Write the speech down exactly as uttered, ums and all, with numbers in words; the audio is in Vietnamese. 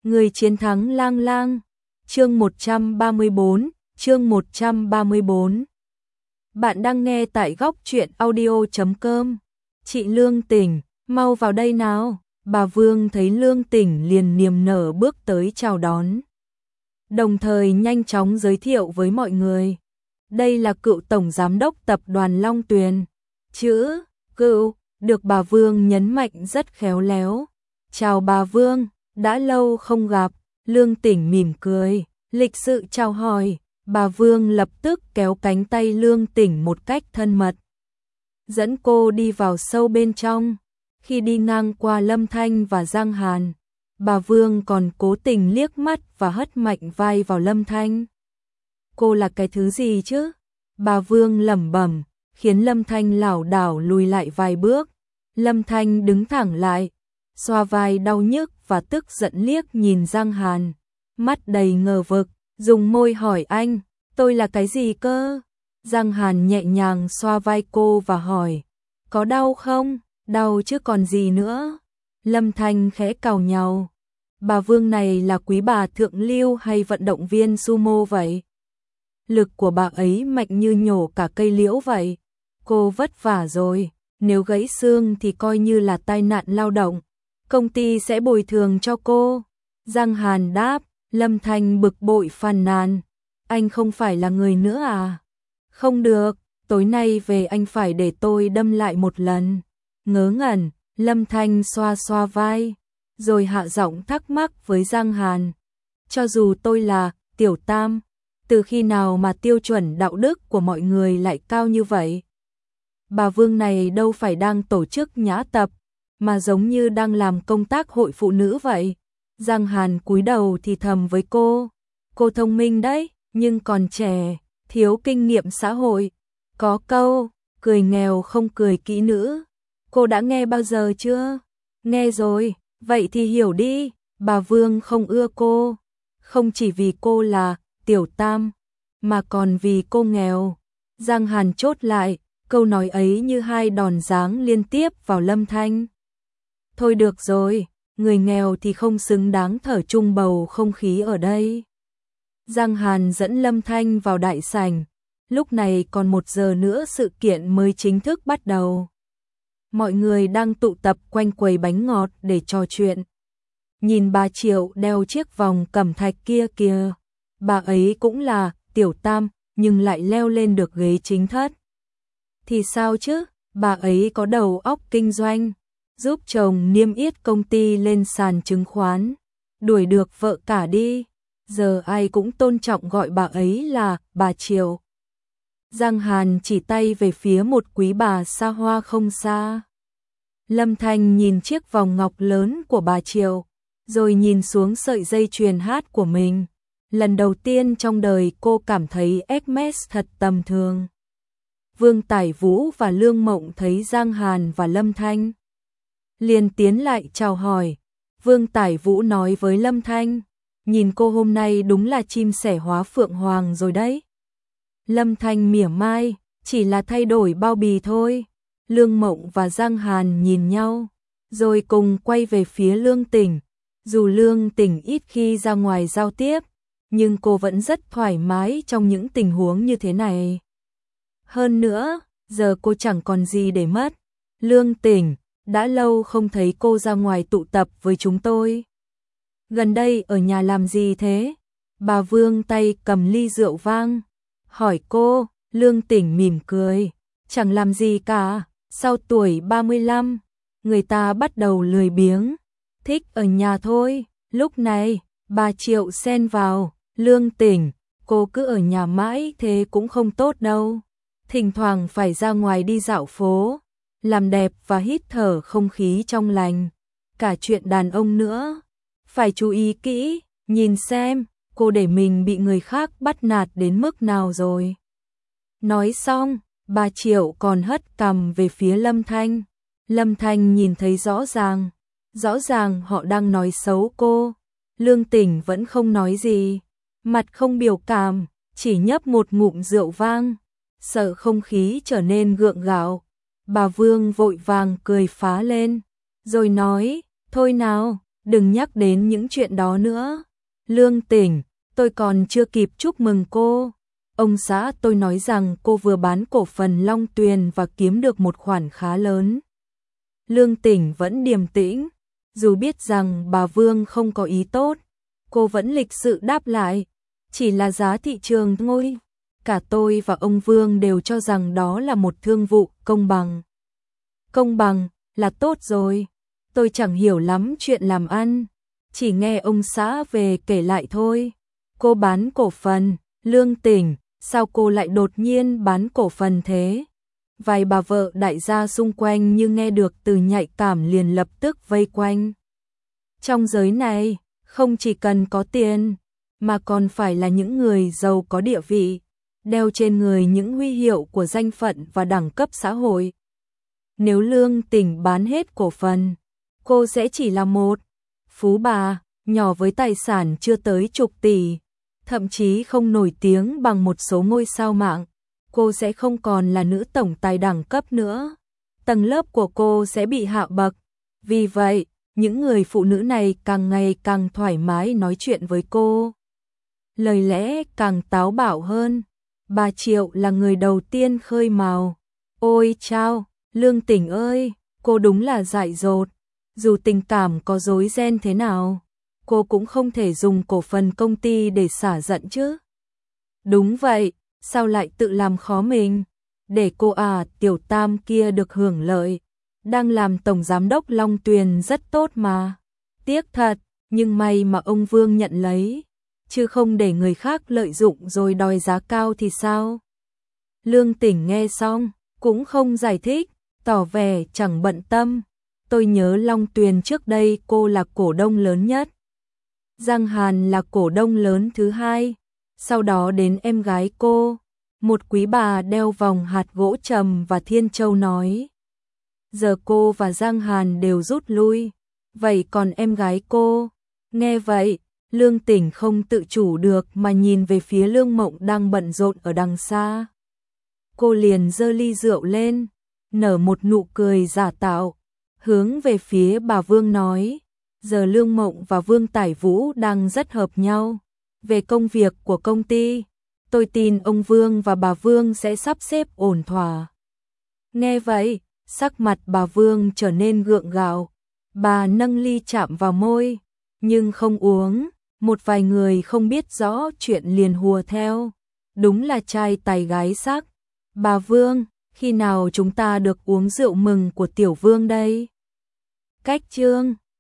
Người chiến thắng lang lang. Chương một trăm ba mươi tư, chương một trăm ba mươi tư. Bạn đang nghe tại góc truyện audio chấm com. Chị Lương Tỉnh, mau vào đây nào. Bà Vương thấy Lương Tỉnh liền niềm nở bước tới chào đón. Đồng thời nhanh chóng giới thiệu với mọi người. Đây là cựu tổng giám đốc tập đoàn Long Tuyền. Chữ, cựu, được bà Vương nhấn mạnh rất khéo léo. Chào bà Vương, đã lâu không gặp. Lương Tỉnh mỉm cười, lịch sự chào hỏi. Bà Vương lập tức kéo cánh tay Lương Tỉnh một cách thân mật, dẫn cô đi vào sâu bên trong. Khi đi ngang qua Lâm Thanh và Giang Hàn, bà Vương còn cố tình liếc mắt và hất mạnh vai vào Lâm Thanh. Cô là cái thứ gì chứ? Bà Vương lẩm bẩm, khiến Lâm Thanh lảo đảo lùi lại vài bước. Lâm Thanh đứng thẳng lại, xoa vai đau nhức và tức giận liếc nhìn Giang Hàn, mắt đầy ngờ vực, dùng môi hỏi anh, tôi là cái gì cơ? Giang Hàn nhẹ nhàng xoa vai cô và hỏi, có đau không? Đau chứ còn gì nữa. Lâm Thanh khẽ càu nhàu, bà Vương này là quý bà thượng lưu hay vận động viên sumo vậy? Lực của bà ấy mạnh như nhổ cả cây liễu vậy. Cô vất vả rồi, nếu gãy xương thì coi như là tai nạn lao động, công ty sẽ bồi thường cho cô. Giang Hàn đáp. Lâm Thanh bực bội phàn nàn, anh không phải là người nữa à? Không được, tối nay về anh phải để tôi đâm lại một lần. Ngớ ngẩn, Lâm Thanh xoa xoa vai, rồi hạ giọng thắc mắc với Giang Hàn. Cho dù tôi là Tiểu Tam, từ khi nào mà tiêu chuẩn đạo đức của mọi người lại cao như vậy? Bà Vương này đâu phải đang tổ chức nhã tập, mà giống như đang làm công tác hội phụ nữ vậy. Giang Hàn cúi đầu thì thầm với cô, cô thông minh đấy, nhưng còn trẻ, thiếu kinh nghiệm xã hội. Có câu, cười nghèo không cười kỹ nữ. Cô đã nghe bao giờ chưa? Nghe rồi, vậy thì hiểu đi. Bà Vương không ưa cô, không chỉ vì cô là Tiểu Tam, mà còn vì cô nghèo. Giang Hàn chốt lại, câu nói ấy như hai đòn giáng liên tiếp vào Lâm Thanh. Thôi được rồi, người nghèo thì không xứng đáng thở chung bầu không khí ở đây. Giang Hàn dẫn Lâm Thanh vào đại sảnh. Lúc này còn một giờ nữa sự kiện mới chính thức bắt đầu. Mọi người đang tụ tập quanh quầy bánh ngọt để trò chuyện. Nhìn bà Triệu đeo chiếc vòng cẩm thạch kia kìa. Bà ấy cũng là Tiểu Tam, nhưng lại leo lên được ghế chính thất. Thì sao chứ, bà ấy có đầu óc kinh doanh, giúp chồng niêm yết công ty lên sàn chứng khoán, đuổi được vợ cả đi, giờ ai cũng tôn trọng gọi bà ấy là bà Triệu. Giang Hàn chỉ tay về phía một quý bà xa hoa không xa. Lâm Thanh nhìn chiếc vòng ngọc lớn của bà Triệu, rồi nhìn xuống sợi dây chuyền hát của mình. Lần đầu tiên trong đời cô cảm thấy Hermes thật tầm thường. Vương Tải Vũ và Lương Mộng thấy Giang Hàn và Lâm Thanh, liền tiến lại chào hỏi. Vương Tải Vũ nói với Lâm Thanh, nhìn cô hôm nay đúng là chim sẻ hóa phượng hoàng rồi đấy. Lâm Thanh mỉa mai, chỉ là thay đổi bao bì thôi. Lương Mộng và Giang Hàn nhìn nhau, rồi cùng quay về phía Lương Tỉnh. Dù Lương Tỉnh ít khi ra ngoài giao tiếp, nhưng cô vẫn rất thoải mái trong những tình huống như thế này. Hơn nữa, giờ cô chẳng còn gì để mất. Lương Tỉnh, đã lâu không thấy cô ra ngoài tụ tập với chúng tôi. Gần đây ở nhà làm gì thế? Bà Vương tay cầm ly rượu vang, hỏi cô. Lương Tỉnh mỉm cười, chẳng làm gì cả. Sau tuổi ba mươi lăm, người ta bắt đầu lười biếng, thích ở nhà thôi. Lúc này, bà Triệu xen vào, Lương Tỉnh, cô cứ ở nhà mãi thế cũng không tốt đâu. Thỉnh thoảng phải ra ngoài đi dạo phố, làm đẹp và hít thở không khí trong lành. Cả chuyện đàn ông nữa, phải chú ý kỹ, nhìn xem, cô để mình bị người khác bắt nạt đến mức nào rồi. Nói xong, bà Triệu còn hất cằm về phía Lâm Thanh. Lâm Thanh nhìn thấy rõ ràng, rõ ràng họ đang nói xấu cô. Lương Tỉnh vẫn không nói gì, mặt không biểu cảm, chỉ nhấp một ngụm rượu vang, sợ không khí trở nên gượng gạo. Bà Vương vội vàng cười phá lên, rồi nói, thôi nào, đừng nhắc đến những chuyện đó nữa. Lương Tỉnh, tôi còn chưa kịp chúc mừng cô. Ông xã tôi nói rằng cô vừa bán cổ phần Long Tuyền và kiếm được một khoản khá lớn. Lương Tỉnh vẫn điềm tĩnh, dù biết rằng bà Vương không có ý tốt, cô vẫn lịch sự đáp lại, chỉ là giá thị trường thôi. Cả tôi và ông Vương đều cho rằng đó là một thương vụ công bằng. Công bằng là tốt rồi, tôi chẳng hiểu lắm chuyện làm ăn, chỉ nghe ông xã về kể lại thôi. Cô bán cổ phần, Lương Tỉnh, sao cô lại đột nhiên bán cổ phần thế? Vài bà vợ đại gia xung quanh như nghe được từ nhạy cảm liền lập tức vây quanh. Trong giới này, không chỉ cần có tiền, mà còn phải là những người giàu có địa vị, đeo trên người những huy hiệu của danh phận và đẳng cấp xã hội. Nếu Lương Tỉnh bán hết cổ phần, cô sẽ chỉ là một phú bà, nhỏ với tài sản chưa tới chục tỷ, thậm chí không nổi tiếng bằng một số ngôi sao mạng. Cô sẽ không còn là nữ tổng tài đẳng cấp nữa. Tầng lớp của cô sẽ bị hạ bậc. Vì vậy, những người phụ nữ này càng ngày càng thoải mái nói chuyện với cô. Lời lẽ càng táo bạo hơn. Bà Triệu là người đầu tiên khơi mào. Ôi chao, Lương Tỉnh ơi, cô đúng là dại dột. Dù tình cảm có rối ren thế nào, cô cũng không thể dùng cổ phần công ty để xả giận chứ. Đúng vậy, sao lại tự làm khó mình? Để cô à, Tiểu Tam kia được hưởng lợi. Đang làm tổng giám đốc Long Tuyền rất tốt mà. Tiếc thật, nhưng may mà ông Vương nhận lấy, chứ không để người khác lợi dụng rồi đòi giá cao thì sao? Lương Tỉnh nghe xong, cũng không giải thích, tỏ vẻ chẳng bận tâm. Tôi nhớ Long Tuyền trước đây cô là cổ đông lớn nhất. Giang Hàn là cổ đông lớn thứ hai. Sau đó đến em gái cô, một quý bà đeo vòng hạt gỗ trầm và thiên châu nói. Giờ cô và Giang Hàn đều rút lui, vậy còn em gái cô? Nghe vậy, Lương Tỉnh không tự chủ được mà nhìn về phía Lương Mộng đang bận rộn ở đằng xa. Cô liền giơ ly rượu lên, nở một nụ cười giả tạo, hướng về phía bà Vương nói, giờ Lương Mộng và Vương Tải Vũ đang rất hợp nhau. Về công việc của công ty, tôi tin ông Vương và bà Vương sẽ sắp xếp ổn thỏa. Nghe vậy, sắc mặt bà Vương trở nên gượng gạo, bà nâng ly chạm vào môi, nhưng không uống. Một vài người không biết rõ chuyện liền hùa theo. Đúng là trai tài gái sắc. Bà Vương, khi nào chúng ta được uống rượu mừng của Tiểu Vương đây? Cách chương